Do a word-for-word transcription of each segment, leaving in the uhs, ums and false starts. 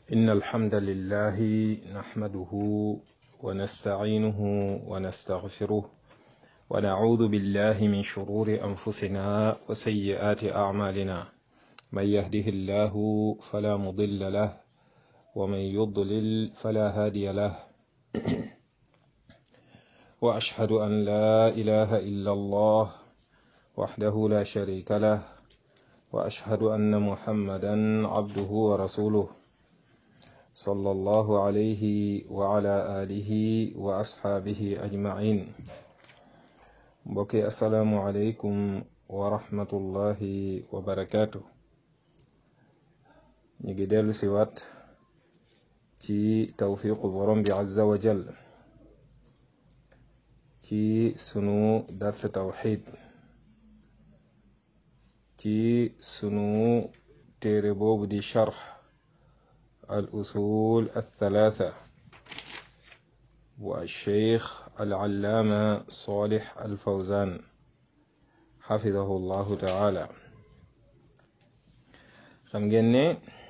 إن الحمد لله نحمده ونستعينه ونستغفره ونعوذ بالله من شرور أنفسنا وسيئات أعمالنا من يهده الله فلا مضل له ومن يضلل فلا هادي له وأشهد أن لا إله إلا الله وحده لا شريك له وأشهد أن محمدا عبده ورسوله صلى الله عليه وعلى آله وأصحابه أجمعين بكي السلام عليكم ورحمة الله وبركاته نجدل سوات ci tawfiqu borom bi azza wa jal ci sunu dars tawxid ci sunu téere boobu di charx al usul althalatha bu alcheikh alallaama salih alfawzan xafidahu llahu taala xam ngeen ne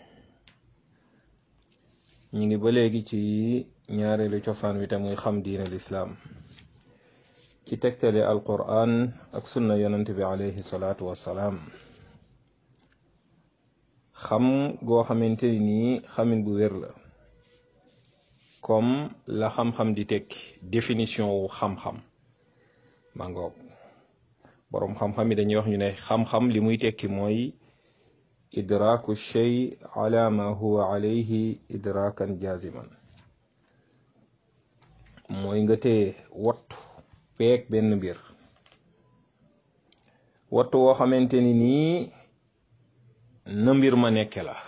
ñi ngi ba léegi ci ñaareelu cosaan wi te muy xam diin al islaam ci tegtale alquran ak sunna yonent bi alayhi salaatu wassalaam xam goo xamante ni xamin bu wér la comme la xam-xam di tekki définition wu xam-xam ma ngoog boroom xam-xam yi dañuy wax ñu ne xam-xam li muy tekki mooy idraaku shay ala ma huwa alayhi idraakan jaziman mooy nga tee wattu peeg benn mbir wattu woo xamante ni nii na mbir ma nekke la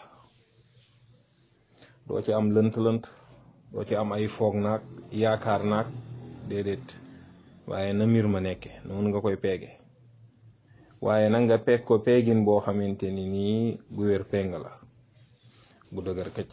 doo ci am lënt-lënt doo ci am ay foog naag yaakaar naag déedéet waaye na mbir ma nekke noonu nga koy peege waaye nag nga peeg ko peegin boo xamante ni nii bu wér peng la bu dëgër këcc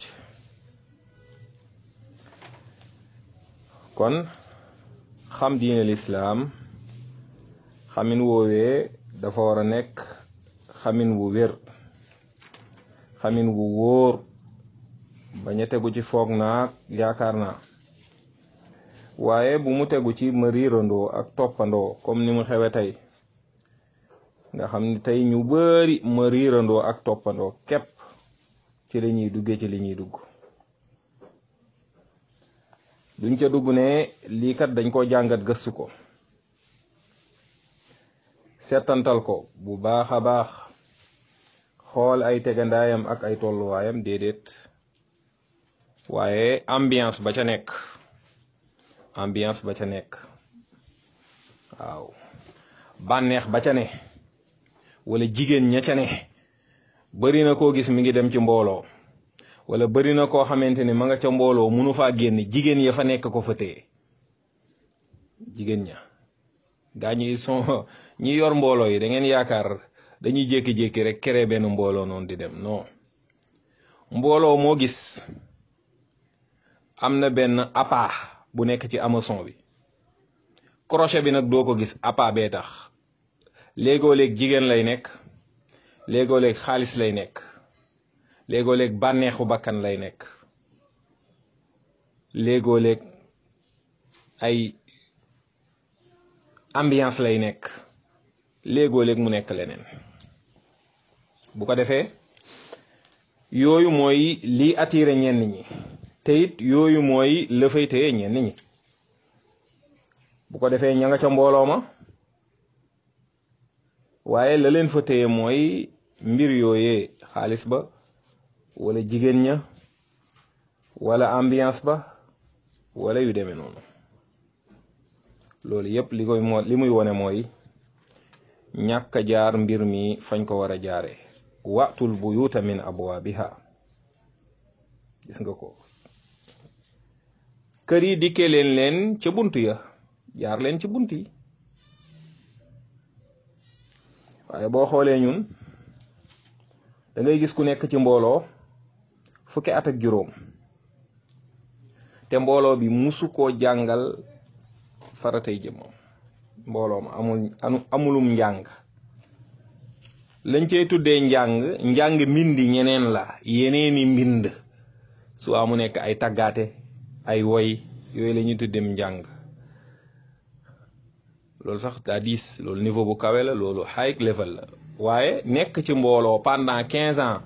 kon xam diine lislaam xamin woowee dafa war a nekk xamin wu wér xamin wu wóor bañ a tegu ci foog naag yaakaar naa waaye bu mu tegu ci ma riirandoo ak toppandoo comme ni mu xewe tey nga xam ni tey ñu bari ma riirandoo ak toppandoo képp ci li ñuy duggee ci li ñuy dugg duñ ca dugg ne lii kat dañ ko jàngat gëstu ko seetantal ko bu baax a baax xool ay tegandaayam ak ay tolluwaayam déedéet waaye ambiance ba ca nekk ambiance ba ca nekk waaw bànneex ba ca ne wala jigéen ña ca ne bari na koo gis mi ngi dem ci mbooloo wala bari na koo xamante ni ma nga ca mbooloo munu faa génn jigéen ya fa nekk ko fa téye jigéen ña gaa ñi son ñi yor mbooloo yi da ngeen yaakaar dañuy jékki-jékki rek créer benn mbooloo noonu di dem non mbooloo moo gis am na benn appât bu nekk ci hameçon bi crochet bi nag doo ko gis appât bee tax léegoo-léeg jigéen lay nekk léegoo-léeg xaalis lay nekk léegoo-léeg bànneexu bakkan lay nekk léegoo-léeg ay ambiance lay nekk léegoo-léeg mu nekk leneen bu ko defee yooyu mooy lii attiré ñenn ñi te it yooyu mooy la fay téye ñenn ñi bu ko defee ña nga ca mbooloo ma waaye la leen fa téye mooy mbir yooyee xaalis ba wala jigéen ña wala ambiance ba wala yu demee noonu loolu yépp li koy moo li muy wone mooy ñàkk a jaar mbir mi fañ ko war a jaare waatul buyuuta min abwaabiha gis nga ko kër yi dikkee leen leen ca bunt ya jaar leen ci bunt yi waaye boo xoolee ñun da ngay gis ku nekk ci mbooloo fukki at ak juróom te mbooloo bi musu koo jàngal faratay jëmmam mbooloo ma amul amulum njàng lañ cey tuddee njàng njàng mbindi ñeneen la yeneeni mbind soit mu nekk ay tàggaate ay woy yooyu la ñuy tuddem njàng loolu sax daa diis loolu niveau bu kawe la loolu high level la waaye nekk ci mbooloo pendant quinze ans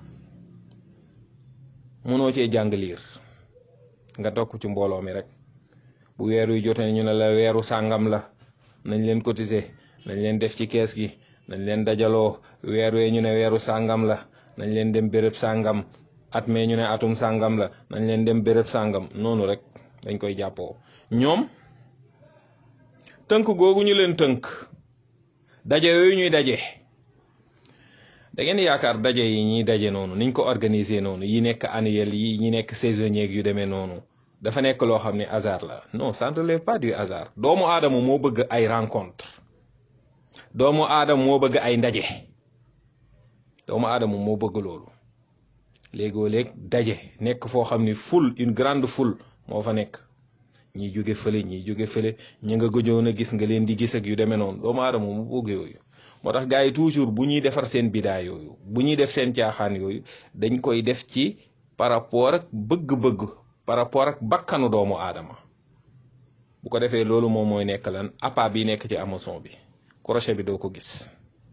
mënoo cee jàng liir nga tokk ci mbooloo mi rek bu weer wi jotee ñu ne la weeru sàngam la nañ leen cotiser nañ leen def ci kees gi nañ leen dajaloo weer wee ñu ne weeru sàngam la nañ leen dem béréb sàngam at mee ñu ne atum sàngam la nañ leen dem béréb sàngam noonu rek dañ koy jàppoo ñoom tënk googu ñu leen tënk daje yooyu ñuy daje da ngeen yaakaar daje yi ñuy daje noonu niñ ko organiser noonu yi nekk annuel yi ñi nekk saisonnier yu demee noonu dafa nekk loo xam ne hasard la non ça ne relève pas du hasard doomu aadama moo bëgg ay rencontre doomu aadama moo bëgg ay ndaje doomu aadama moo bëgg loolu léegoo léeg daje nekk foo xam ni foule une grande foule moo fa nekk ñi jóge fële ñi jóge fële ñi nga gëjoon a gis nga leen di gis ak yu demee noonu doomu aadama mu bëgg yooyu moo tax gars yi toujours bu ñuy defar seen bidaa yooyu bu ñuy def seen caaxaan yooyu dañ koy def ci par rapport ak bëgg-bëgg par rapport ak bakkanu doomu aadama bu ko defee loolu moom mooy nekk lan appât bi nekk ci Amazon bi crochet bi doo ko gis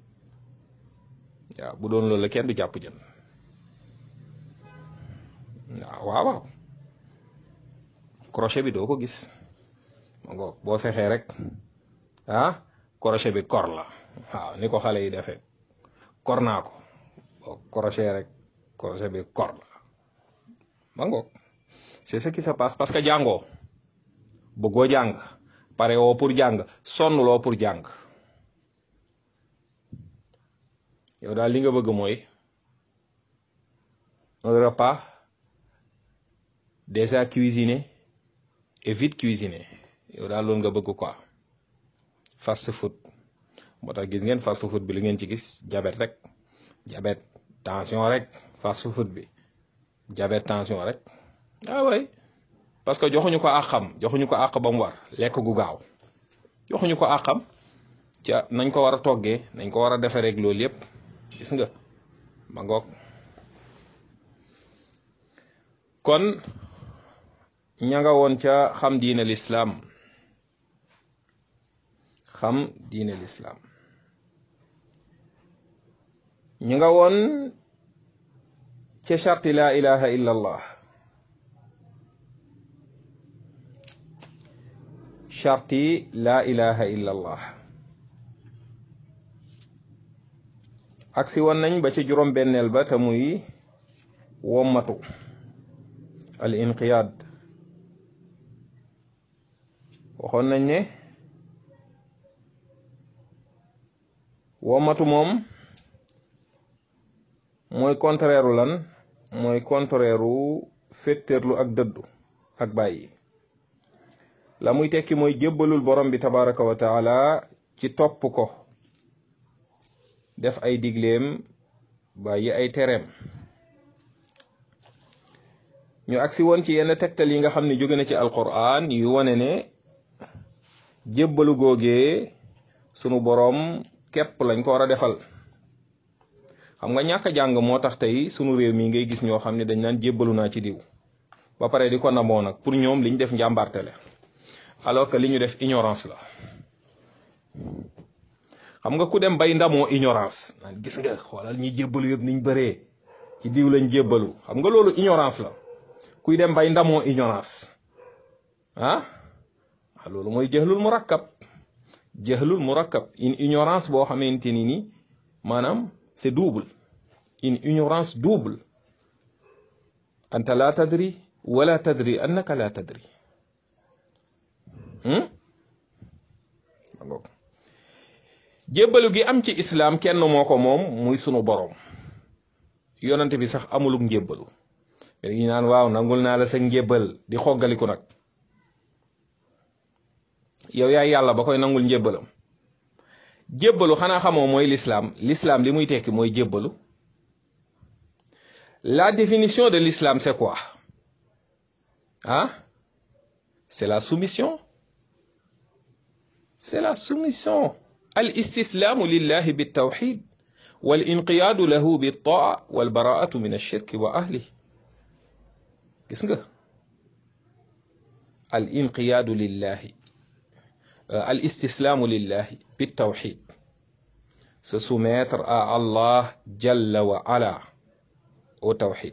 waaw bu doon loolu la kenn du jàpp jën waaw waaw crochet bi doo ko gis ma ngoog boo fexee rek ah crochet bi kor la waaw ni ko xale yi defee kor naa ko boo crochet rek crochet bi kor la ma ngoog c'est ce qui se passe parce que jàngoo bëggoo jàng pare woo pour jàng sonn loo pour jàng yow daal li nga bëgg mooy un repas déjà cuisiné et vite cuisiné yow daal loolu nga bëgg quoi fast food moo tax gis ngeen fast food bi li ngeen ci gis diabète rek diabète tension rek fast food bi diabète tension rek ah way parce que joxuñu ko àqam joxuñu ko àq ba mu war lekk gu gaaw joxuñu ko àqam ca nañ ko war a toggee nañ ko war a defee rek loolu yépp gis nga ma ngoog kon ña nga woon ca xam diine lislaam xam diine lislaam ñi nga woon ca sharti la ilaha illa allah sharti la ilaha illa allah aksi woon nañ ba ci juróom benneel ba te muy wommatu al inqiyaad waxoon nañ ne wommatu moom mooy contraire lan mooy contraire féttéerlu ak dëddu ak bàyyi la muy tekki mooy jébbalul borom bi tabaraka wa taala ci topp ko def ay digleem bàyyi ay tereem ñu agsi woon ci yenn tegtal yi nga xam ne jóge na ci alquran yu wane ne jébbalu googee sunu borom képp lañ ko war a defal xam nga ñàkk a jàng moo tax tey sunu réew mi ngay gis ñoo xam ne dañ naan jébbalu naa ci diw ba pare di ko namoo nag pour ñoom li ñu def njàmbarte la alors que li ñu def ignorance la xam nga ku dem bay ndamoo ignorance naan gis nga xoolal ñi jébbalu yëpp niñ bëree ci diw lañ jébbalu xam nga loolu ignorance la kuy dem bay ndamoo ignorance ah loolu mooy jahlul murakkab jahlul murakkab une ignorance boo xamante ni ni maanaam c'est double une ignorance double anta la tadri wala tadri annaka la tadri jébbalu gi am ci islam kenn moo ko moom muy sunu borom yonante bi sax amuluk njébbalu mais dañu naan waaw nangul naa la sa njébbal di xoggaliku nag yow yaay yàlla ba koy nangul njébbalam jébbalu xanaa xamoo mooy l'islam l'islam li muy tekki mooy jébbalu la définition de l'islam c'est quoi ah c'est la soumission c'est la soumission al istislaamu lillahi bitawxid wal inqiyaadu lahu bittaa wal baraatu min alshirki wa ahli gis gis nga al inqiyaadu lillahi al istislaamu lillahi bit tawxid se soumettre à Allah jalla wa ala au tawxid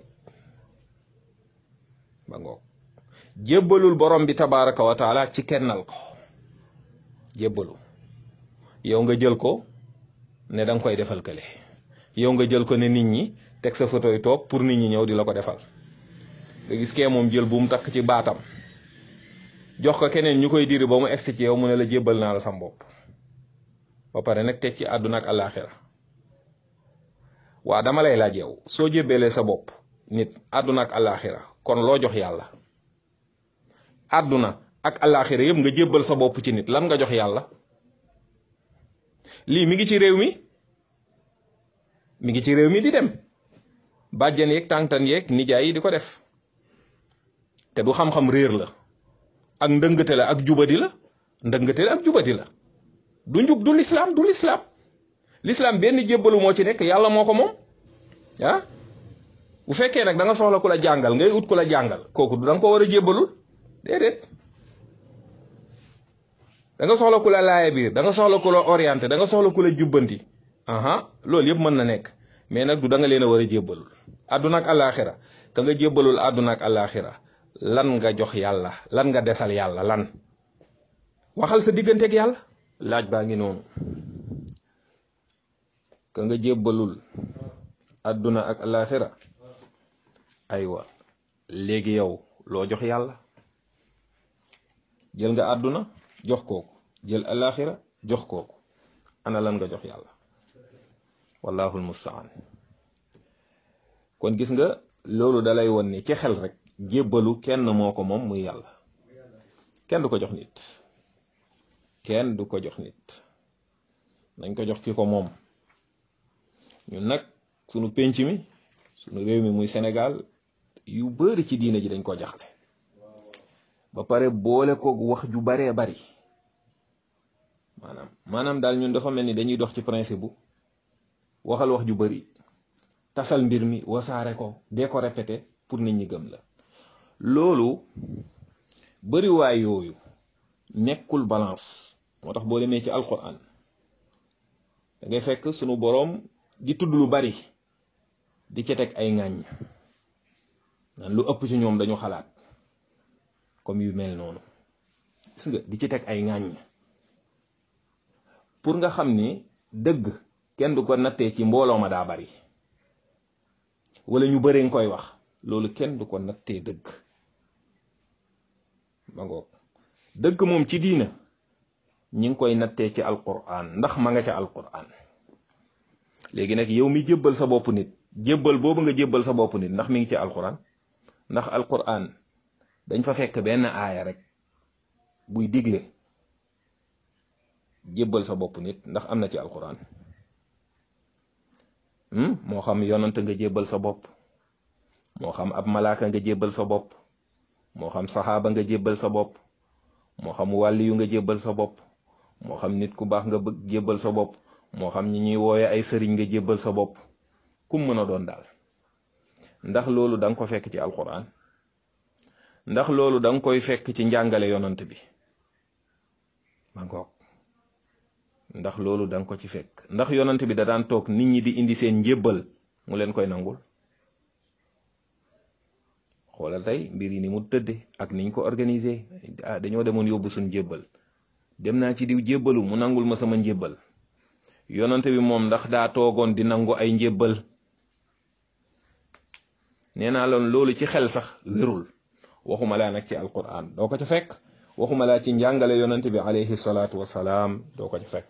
ba ngoog jébbalul borom bi tabaraka wa taala ci kennal ko jébbalu yow nga jël ko ne danga koy defal kële yow nga jël ko ne nit ñi teg sa photo yi toog pour nit ñi ñëw di la ko defal nga gis kee moom jël bu mu takk ci baatam jox ko keneen ñu koy diri ba mu egsi ci yow mu ne la jébbal naa la sam bopp ba pare nag teg ci àdduna ak àllaaxira waa dama lay laaj yow soo jébbalee sa bopp nit àdduna ak àllaaxira kon loo jox yàlla àdduna ak àllaaxira yëpp nga jébbal sa bopp ci nit lan nga jox yàlla lii mi ngi ci réew mi mi ngi ci réew mi di dem bàjjan yeeg tàntan yeeg nijaay yi di ko def te du xam-xam réer la ak ndëngate la ak jubadi la ndëngate la ak jubadi la du njub du lislaam du lislaam lislaam benn jébbalu moo ci nekk yàlla moo ko moom ah bu fekkee nag da nga soxla ku la jàngal ngay ut ku la jàngal kooku du da nga ko war a jébbalul déedéet da nga soxla ku la laaya biir da nga soxla ku la orienté da nga soxla ku la jubbanti aha loolu yëpp mën na nekk mais nag du da nga leen a war a jébbalul àdduna ak àllaaxira ka nga jébbalul àdduna ak àllaaxira lan nga jox yàlla lan nga desal yàlla lan waxal sa digganteeg yàlla laaj baa ngi noonu ka nga jébbalul àdduna ak àllaaxira aywa léegi yow loo jox yàlla jël nga àdduna jox kooku jël àllaaxira jox kooku ana lan nga jox yàlla wallahul mustaan kon gis nga loolu dalay won ni ci xel rek jébbalu kenn moo ko moom muy yàlla kenn du ko jox nit kenn du ko jox nit nañ ko jox ki ko moom ñun nag sunu penc mi sunu réew mi muy Sénégal yu bari ci diina ji dañ ko jaxase ba pare boole ko wax ju baree bari maanaam maanaam daal ñun dafa mel ni dañuy dox ci principe bu waxal wax ju bari tasal mbir mi wasaare ko dee ko répété pour nit ñi gëm la loolu bariwaay yooyu nekkul balance moo tax boo demee ci alquran da ngay fekk sunu boroom di tudd lu bari di ca teg ay ŋàññ naan lu ëpp ci ñoom dañu xalaat comme yu mel noonu gis nga di ci teg ay ŋàññ pour nga xam ni dëgg kenn du ko nattee ci mbooloo ma daa bari wala ñu bari nga koy wax loolu kenn du ko nattee dëgg ma ngoog dëgg moom ci diina ñi ngi koy nattee ci alquran ndax ma nga ca alquran léegi nag yow mi jébbal sa bopp nit jébbal boobu nga jébbal sa bopp nit ndax mi ngi ci alquran ndax alquran dañ fa fekk benn aaya rek buy digle jébbal sa bopp nit ndax am na ci alquran moo xam yonant nga jébbal sa bopp moo xam ab malaaka nga jébbal sa bopp moo xam saxaaba nga jébbal sa bopp moo xam wàlli yu nga jébbal sa bopp moo xam nit ku baax nga bëgg jébbal sa bopp moo xam ñi ñuy wooye ay sëriñ nga jébbal sa bopp kum mën a doon daal ndax loolu da nga ko fekk ci alquran ndax loolu da nga koy fekk ci njàngale yonant bi ma ngoog ndax loolu da nga ko ci fekk ndax yonant bi da daan toog nit ñi di indi seen njébbal mu leen koy nangul xoolal tey mbir yi ni mu tëdde ak niñ ko organisé ah dañoo demoon yóbbu suñ njébbal dem naa ci diw jébbalu mu nangul ma sama njébbal yonant bi moom ndax daa toogoon di nangu ay njébbal nee naa loon loolu ci xel sax wérul waxuma laa nag ci alquran doo ko ca fekk waxuma laa ci njàngale yonant bi alayhi salaatu wasalaam doo ko ca fekk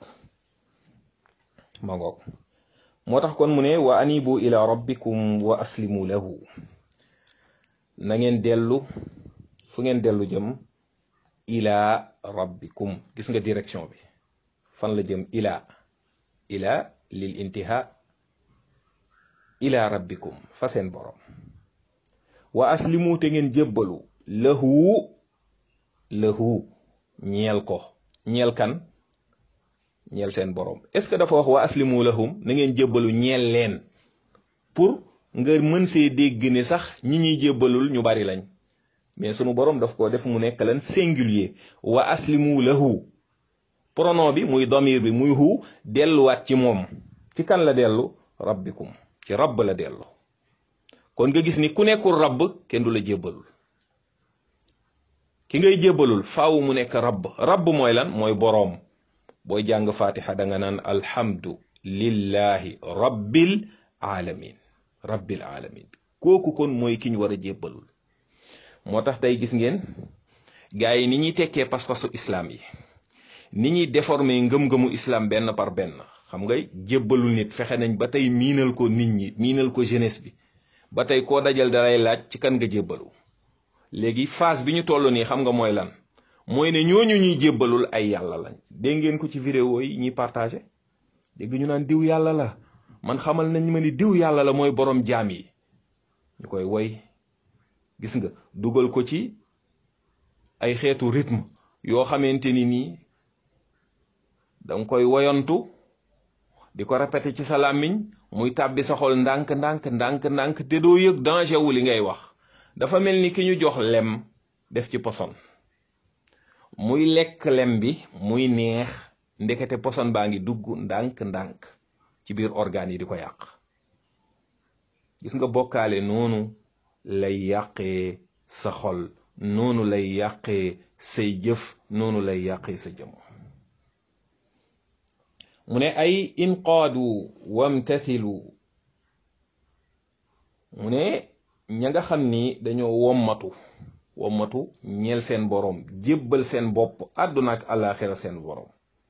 ma ngoog moo tax kon mu ne wa anibu ila rabbikum wa aslimu lahu na ngeen dellu fu ngeen dellu jëm ila rabbikum gis nga direction bi fan la jëm ila ila lil intiha ila rabbikum fa seen borom wa aslimu te ngeen jébbalu lahu lahu ñeel ko ñeel kan ñeel seen borom est-ce que dafa wax wa aslimu lahum na ngeen jébbalu ñeel leen pour nga mën see dégg ne sax ñi ñuy jébbalul ñu bari lañ mais sunu borom daf ko def mu nekk lan singulier wa aslimu lahu pronom bi muy damir bi muy hu delluwaat ci moom ci kan la dellu rabbikum ci rabb la dellu kon nga gis ni ku nekkul rabb kenn du la jébbalul ki ngay jébbalul faaw mu nekk rabb rabb mooy lan mooy boroom booy jàng fatiha da nga naan alhamdu lillahi rabbil alamin rabbil alamin kooku kon mooy ki ñu war a jébbalul moo tax tey gis ngeen gars yi ni ñuy tekkee pas-pasu islam yi ni ñuy déformer ngëm-ngëmu islam benn par benn xam nga jébbalul nit fexe nañ ba tey miinal ko nit ñi miinal ko jeunesse bi ba tey koo dajal dalay laaj ci kan nga jébbalu léegi phase bi ñu toll nii xam nga mooy lan mooy ne ñooñu ñuy jébbalul ay yàlla lañ dégg ngeen ko ci vidéo yi ñuy partagé dégg ñu naan diw yàlla la man xamal nañ ma ni diw yàlla la mooy borom jaam yi ñu koy woy gis nga dugal ko ci ay xeetu rythme yoo xamante ni nii danga koy woyantu di ko répété ci sa làmmiñ muy tàbbi sa xol ndànk ndànk ndànk ndànk te doo yëg danger wu li ngay wax dafa mel ni ki ñu jox lem def ci poson muy lekk lem bi muy neex ndekete poson baa ngi dugg ndànk ndànk ci biir organes yi di ko yàq gis nga bokkaale noonu lay yàqee sa xol noonu lay yàqee say jëf noonu lay yàqee sa jëmm mu ne ay inqaadu wamtathilu mu ne ña nga xam ni dañoo wommatu wommatu ñeel seen borom jébbal seen bopp àdduna ak àllaaxira seen borom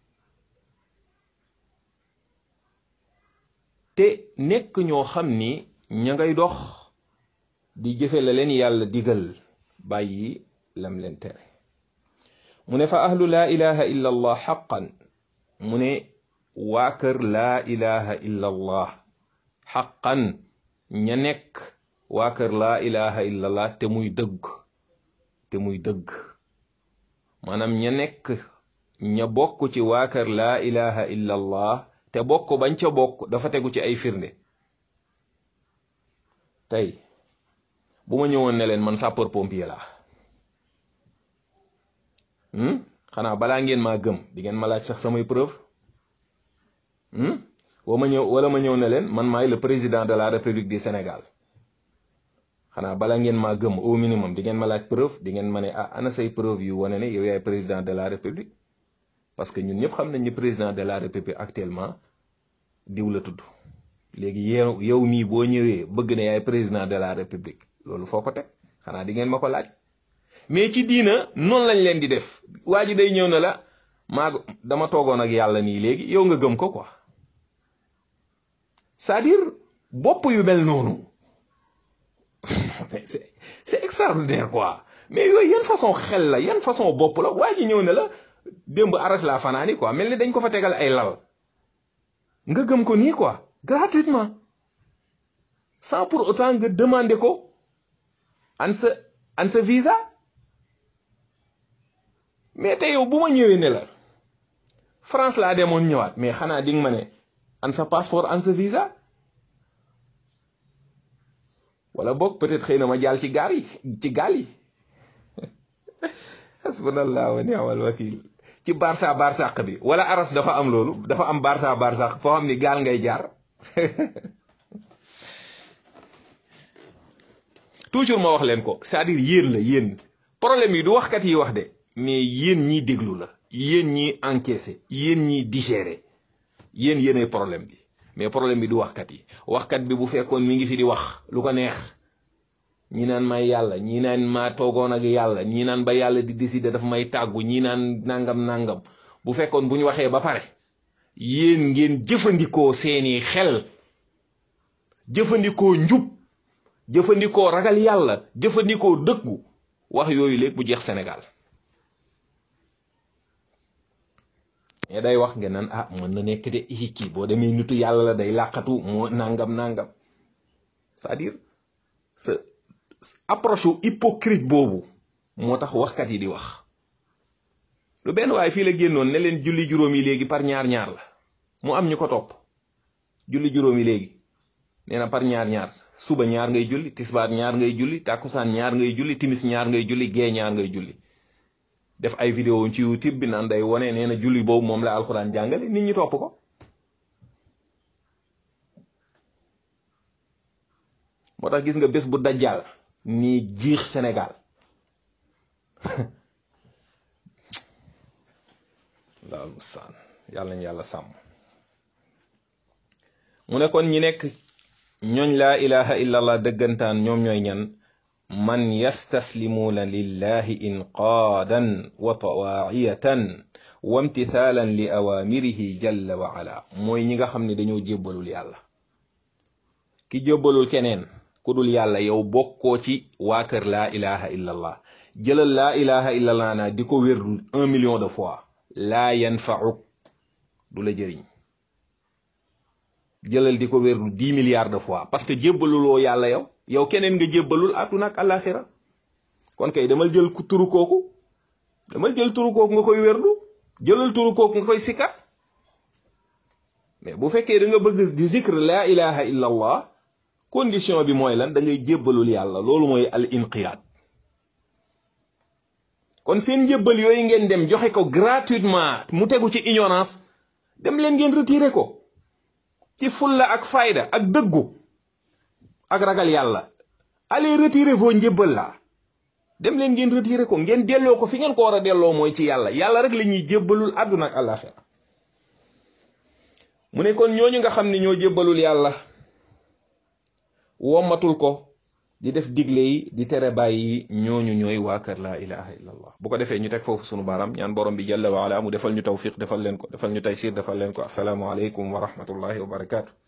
te nekk ñoo xam ni ña ngay dox di jëfe la leen yàlla digal bàyyi lam leen tere mu ne fa ahlu laa ilaha illa allah xaqan mu ne waa kër laa ilaha illa allah xaqan ña nekk waa kër laa ilaha illa allah te muy dëgg te muy dëgg maanaam ña nekk ña bokk ci waa kër laa ilaha illa allah te bokk bañ ca bokk dafa tegu ci ay firnde tey bu ma ñëwoon ne leen man sapeur pompier laa xanaa balaa ngeen maa gëm di ngeen ma laaj sax samay preuve wa ma ñëw wala ma ñëw ne leen man maay le président de la république du Sénégal xanaa balaa ngeen maa gëm au minimum di ngeen ma laaj preuve di ngeen ma ne ah ana say preuve yu wane ne yow yaay président de la république parce que ñun ñëpp xam nañ ni président de la république actuellement diw la tudd léegi yow yow mii boo ñëwee bëgg ne yaay président de la république loolu foo ko teg xanaa di ngeen ma ko laaj mais ci diina noonu lañ leen di def waa ji day ñëw ne la maa dama toogoon ak yàlla nii léegi yow nga gëm ko quoi c'est-à-dire bopp yu mel noonu c'est c'est extraordinaire quoi mais yooyu yan façon xel la yan façon bopp la waa ji ñëw ne la démb aras laa fanaani quoi mel ni dañ ko fa tegal ay lal nga gëm ko nii quoi gratuitement sans pour autant nga demander ko an sa an sa visa mais te yow bu ma ñëwee ne la France laa demoon ñëwaat mais xanaa di nga ma ne an sa passeport an sa visa wala boog peut-être xëy na ma jàll ci gaar yi ci gaal yi hasbunallah wa ni'mal wakil ci barça barsàq bi wala aras dafa am loolu dafa am barça barsàq foo xam ni gaal ngay jaar toujours ma wax leen ko c'est-à-dire yéen la yéen problème yi du waxkat yi wax de mais yéen ñiy déglu la yéen ñiy encaissé yéen ñiy digéré yéen yéenay problème bi mais problème bi du waxkat yi waxkat bi bu fekkoon mi ngi fi di wax lu ko neex ñi naan may yàlla ñi naan maa toogoon ak yàlla ñi naan ba yàlla di décider daf may tàggu ñi naan nangam nangam bu fekkoon bu ñu waxee ba pare yéen ngeen jëfandikoo seeni xel jëfandikoo njub jëfandikoo ragal yàlla jëfandikoo dëggu wax yooyu léegi bu jeex Sénégal mais day wax ngeen naan ah mën na nekk de i kii boo demee nitu yàlla la day làqatu moo nangam nangam c'est-à-dire sa approche hypocrite boobu moo tax waxkat yi di wax lu benn waaye fii la génnoon ne leen julli juróom yi léegi par ñaar ñaar la mu am ñu ko topp julli juróom yi léegi nee na par ñaar ñaar suba ñaar ngay julli tisbaar ñaar ngay julli tàkkusaan ñaar ngay julli timis ñaar ngay julli gee ñaar ngay julli def ay vidéo ci YouTube bi naan day wone nee na julli boobu moom la alxuraan jàngale nit ñi topp ko moo tax gis nga bés bu dajjal nii jiix Sénégal laal musaan yàlla nañ yàlla sàmm mu ne kon ñi nekk ñooñ laa ilaha illa allah dëggantaan ñoom ñooy ñan man yastaslimuuna lillahi inqaadan wa tawaaciyatan wa imtithaalan li awaamirihi jalla wa ala mooy ñi nga xam ne dañoo jébbalul yàlla ki jébbalul keneen ku dul yàlla yow bokkoo ci waa kër laa ilaha illa allah jëlal laa ilaha illa allah naa di ko wérdu un million de fois laa yanfauk du la jëriñ jëlal di ko wérdu dix milliards de fois parce que jébbaluloo yàlla yow yow keneen nga jébbalul àdduna ak àllaaxira kon kay damal jël ku turu kooku damal jël turu kooku nga koy wérdu jëlal turu kooku nga koy sikkar mais bu fekkee da nga bëgg di zikr laa ilaha illa allah condition bi mooy lan da ngay jébbalul yàlla loolu mooy al inqiyaad kon seen njébbal yooyu ngeen dem joxe ko gratuitement mu tegu ci ignorance dem leen ngeen retiré ko ci fulla ak fayda ak dëggu ak ragal yàlla allez retirer vos njébbal la dem leen ngeen retiré ko ngeen delloo ko fi ngeen ko war a delloo mooy ci yàlla yàlla rek la ñuy jébbalul àdduna ak àllaaxira mu ne kon ñooñu nga xam ne ñoo jébbalul yàlla wommatul ko di def digle yi di tere bàyyi ñooñu ñooy waa kër laa ilaha illa allah bu ko defee ñu teg foofu sunu baaraam ñaan borom bi jalla wa ala mu defal ñu tawfiq defal leen ko defal ñu taysir defal leen ko assalaamu aleykum wa rahmatullahi wa barakaatu